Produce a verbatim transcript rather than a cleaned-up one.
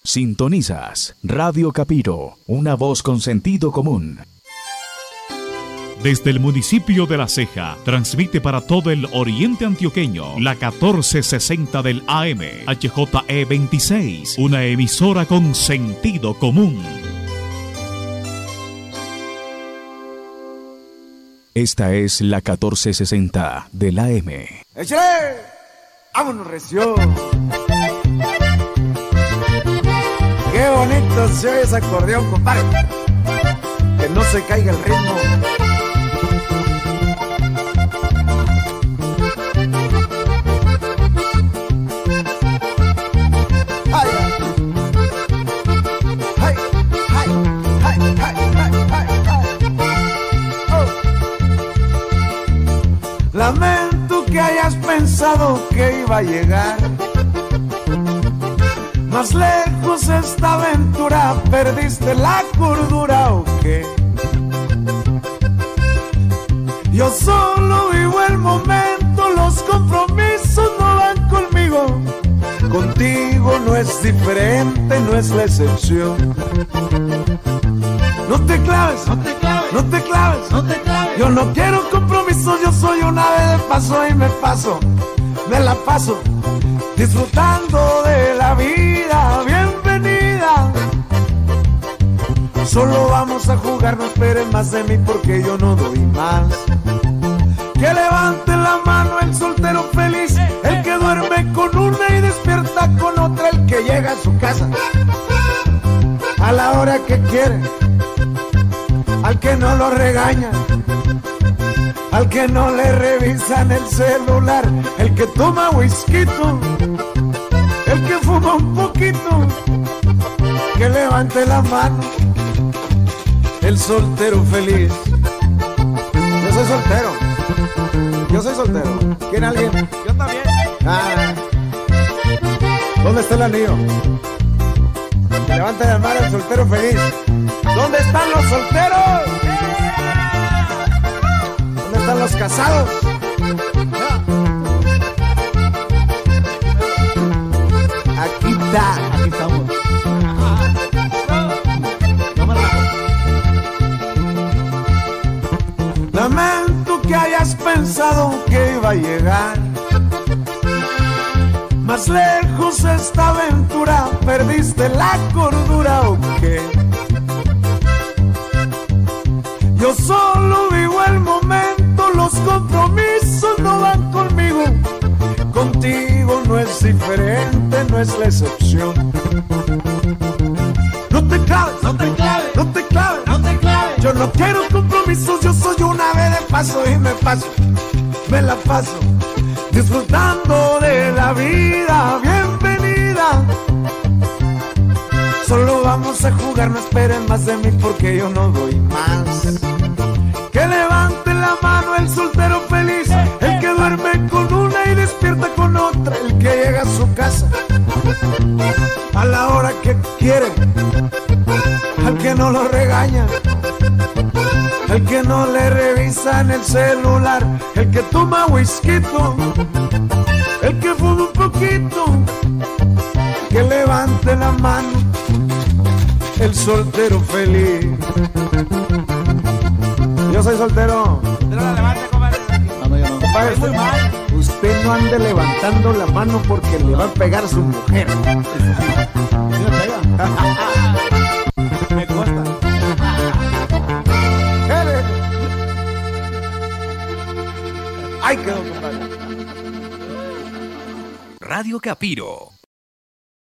Sintonizas Radio Capiro, una voz con sentido común. Desde el municipio de La Ceja, transmite para todo el oriente antioqueño la catorce sesenta del A M, H J E veintiséis, una emisora con sentido común. Esta es la catorce sesenta del A M. ¡Échale! ¡Vámonos, recio! ¡Qué bonito se oye ese acordeón, compadre! Que no se caiga el ritmo. Lamento que hayas pensado que iba a llegar más lejos esta aventura. ¿Perdiste la cordura o qué? Yo solo vivo el momento, los compromisos no van conmigo. Contigo no es diferente, no es la excepción. No te claves, no te claves, no te claves, no te claves. Yo no quiero compromisos, yo soy un ave de paso y me paso, me la paso disfrutando de la vida. Bienvenida. Solo vamos a jugar, no esperen más de mí porque yo no doy más. Que levante la mano el soltero feliz, el que duerme con una y despierta con otra, el que llega a su casa a la hora que quiere, al que no lo regañan, al que no le revisan el celular, el que toma whisky, el que fuma un poquito, que levante la mano el soltero feliz. Yo soy soltero, yo soy soltero. ¿Quiere alguien? Yo también. Ah. ¿Dónde está el anillo? Que levante la mano el soltero feliz. ¿Dónde están los solteros? ¿Dónde están los casados? Aquí está. Aquí estamos. Lamento que hayas pensado que iba a llegar más lejos esta aventura. ¿Perdiste la cordura o qué? Yo solo vivo el momento, los compromisos no van conmigo. Contigo no es diferente, no es la excepción. No te claves, no te claves, no te claves, no te claves. Yo no quiero compromisos, yo soy una ave de paso y me paso, me la paso disfrutando de la vida. Bienvenida. Solo vamos a jugar, no esperen más de mí porque yo no doy más. Que levante la mano el soltero feliz, el que duerme con una y despierta con otra, el que llega a su casa a la hora que quiere, al que no lo regaña, el que no le revisa en el celular, el que toma whisky, el que fuma un poquito, que levante la mano el soltero feliz. Yo soy soltero. Usted no la levante, compadre. No, no, yo no. Compadre, Es muy mal. Usted no ande levantando la mano porque le va a pegar a su mujer. ¿Sí me pega? Me cuesta. Ay, quedó, compadre. Radio Capiro.